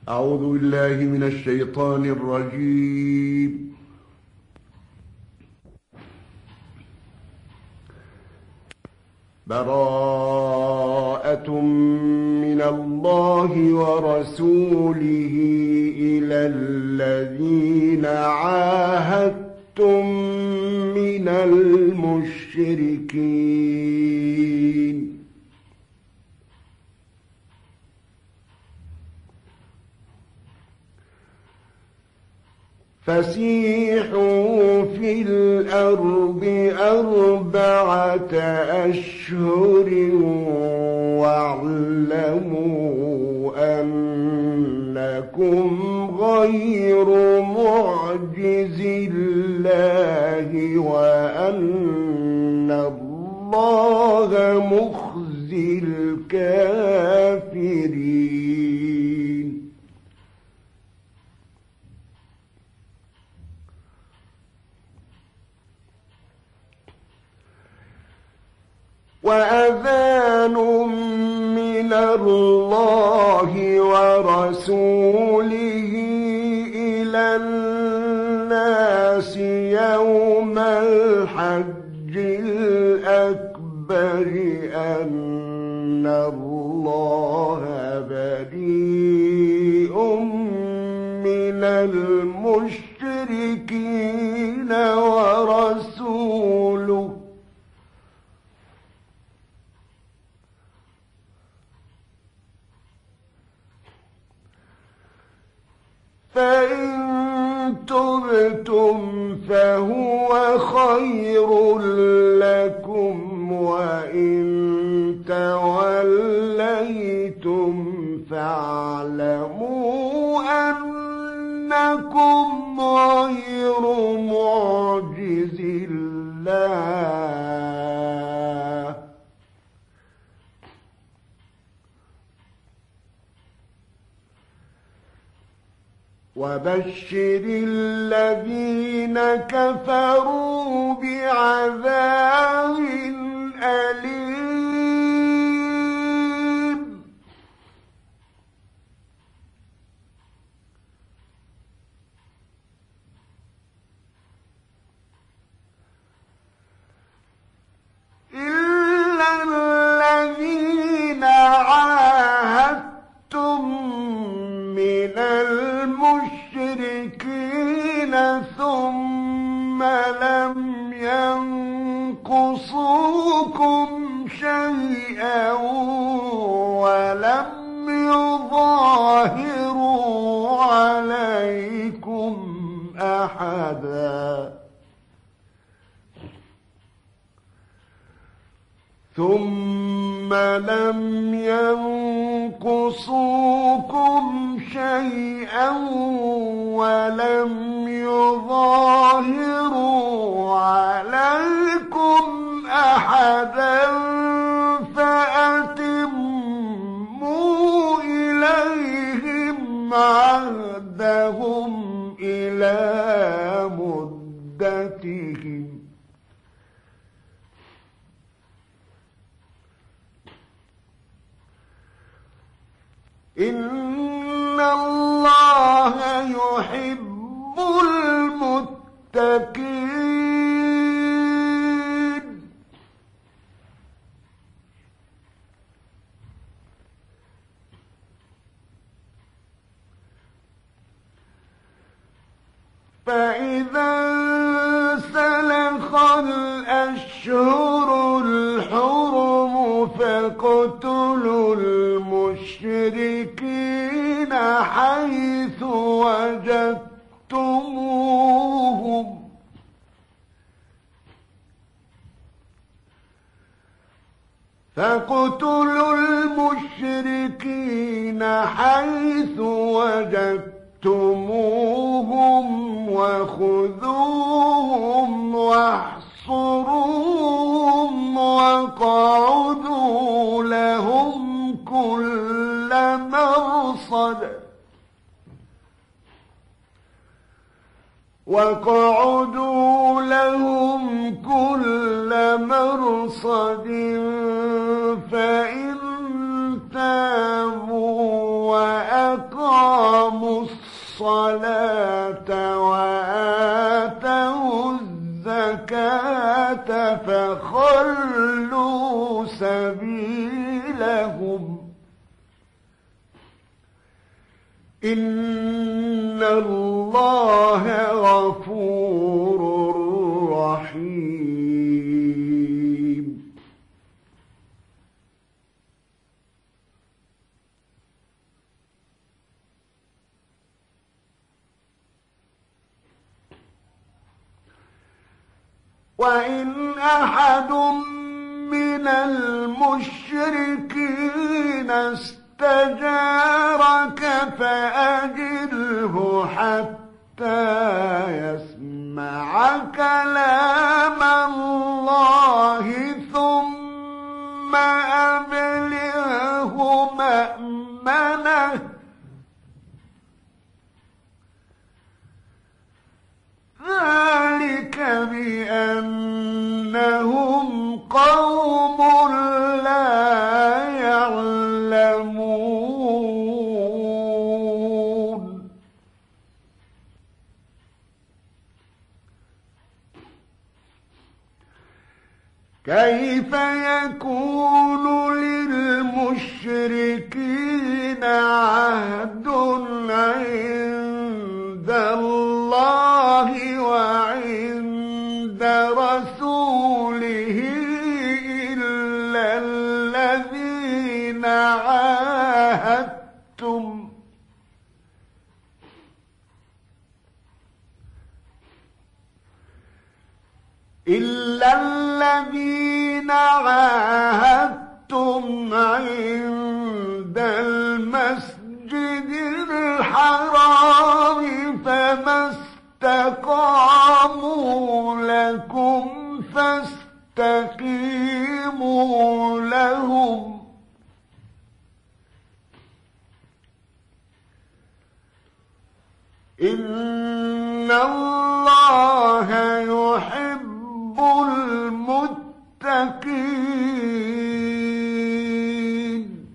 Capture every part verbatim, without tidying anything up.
أعوذ بالله من الشيطان الرجيم. براءة من الله ورسوله إلى الذين عاهدتم من المشركين فسيحوا في الأرض أربعة أشهر واعلموا أنكم غير معجز الله وأن الله مخزي الكافرين. وأذان من الله ورسوله إلى الناس يوم الحج الأكبر أن الله بريء من المشركين ورسوله فإن تبتم فهو خير لكم وإن توليتم فاعلموا أنكم غير معجز الله وبشر الذين كفروا بعذاب أليم. إلا الذين عاهدتم من المشركين ثم لم ينقصوكم شيئا ولم يظاهروا عليكم أحدا ثم لم ينقصوكم شيئا ولم يظاهروا عليكم أحدا فأتموا إليهم عهدهم إلى مدتهم إن الله يحب المتقين. فإذا انسلخ الأشهر الحرم فاقتلوا المشركين حيث وجدتموهم فاقتلوا المشركين حيث وجدتموهم وخذوهم واحصروهم واقعدوا لهم كل مرصد واقعدوا لهم كل مرصد فإن تابوا وأقاموا لهم إن الله غفور رحيم. وإن أحد من المشركين استجارك فأجره حتى يسمع كلام الله ثم أبلغه مأمنه ذلك بأنهم قوم لا يعلمون. كيف يكون للمشركين عهد عند الله وعند رسوله إلا الذين عاهدتم إلا الذين عاهدتم عند المسجد الحرام فما استقاموا لكم فاستقيموا لهم إن الله يحب المتقين.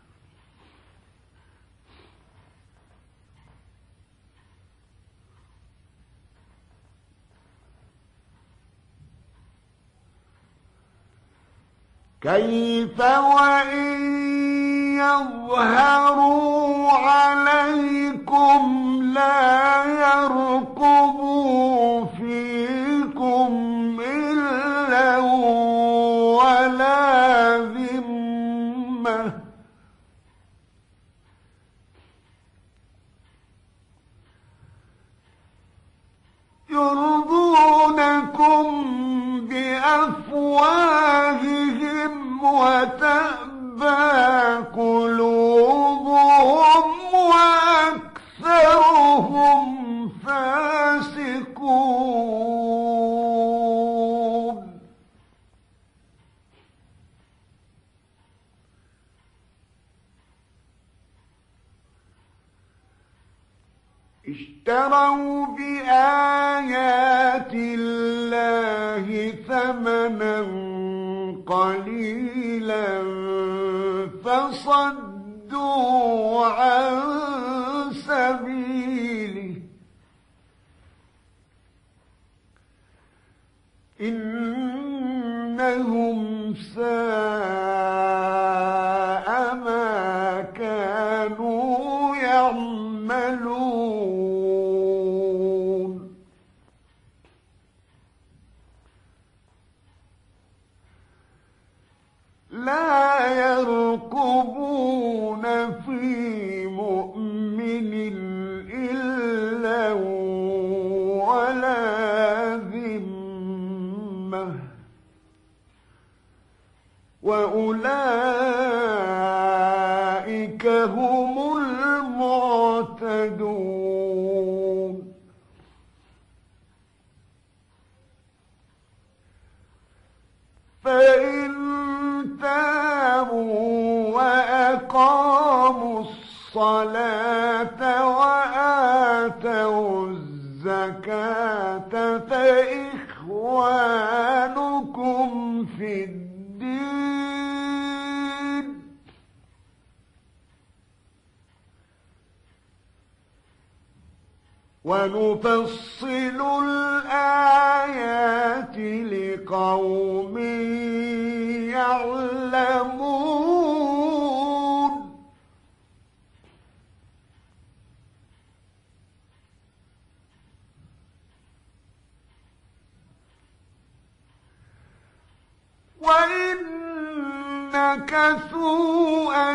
كيف وإن يظهروا عليكم لا يرقبوا فيكم إلا ولا ذمة يرضونكم بأفواههم وتأبى قلوبهم وأكثرهم فاسقون. اشتروا بآيات الله ثمنا قليلا فصدوا عن سبيله إنهم ساء ما كانوا يعملون. لا يرقبون في مؤمن إلا ولا ذمة وأولئك هم المعتدون. فإن تابوا وأقاموا الصلاة وآتوا الزكاة فإخوانكم في الدين ونفصل الآيات لقوم يعلمون. وإن نكثوا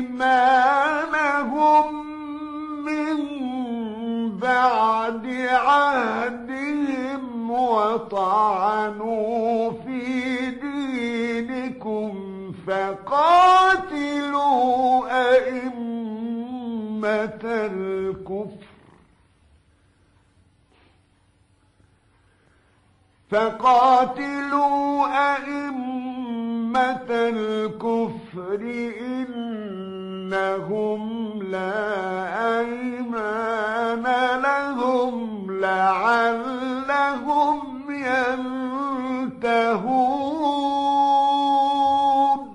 أيمانهم من بعد عهدهم وطعنوا في دينكم فقاتلوا أئمة الكفر فقاتلوا أئمة الكفر إنهم لا أيمان لهم لعلهم ينتهون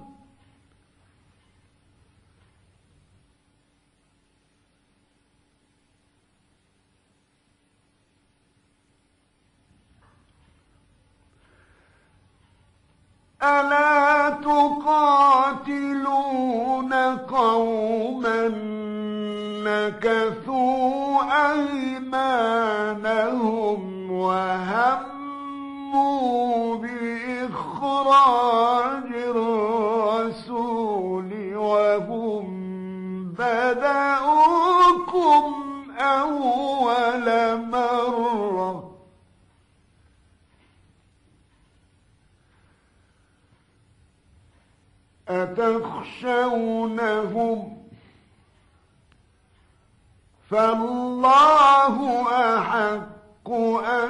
ألا تقاتلون قوما نكثوا أيمانهم وهموا بإخراج الرسول وهم بدأوكم أول مرة أتخشونهم فالله أحق أن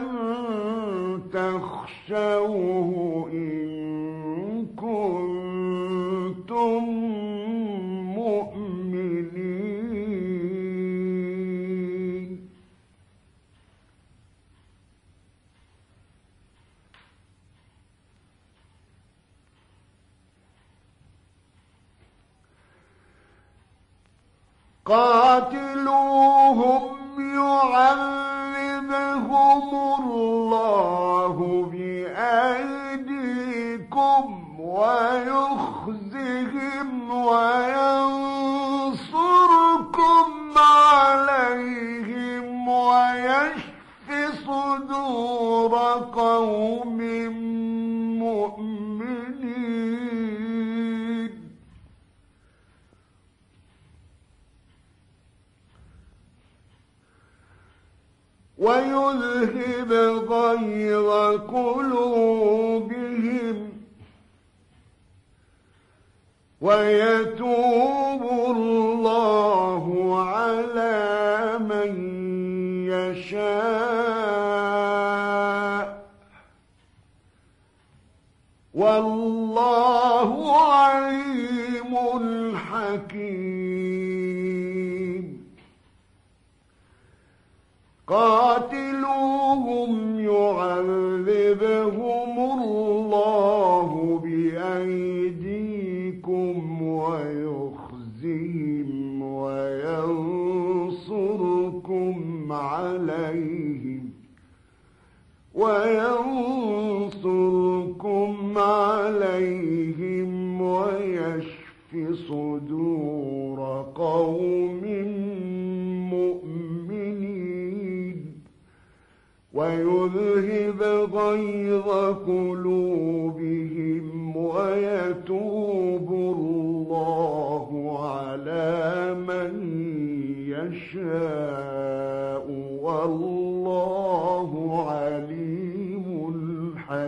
تخشوه إن كنتم مؤمنين قاتلوهم يعذبهم الله بأيديكم ويخزهم وينصركم عليهم ويشف صدور قوم مؤمنين ويذهب غيظ قلوبهم ويتوب الله على من يشاء والله عليم حكيم قاتلوهم يعذبهم الله بأيديكم ويخزهم وينصركم عليهم وينصركم عليهم ويشف صدور قوم مؤمنين ويذهب غيظ قلوبهم ويتوب الله على من يشاء والله عليم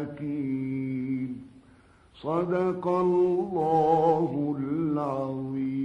حكيم صدق الله العظيم.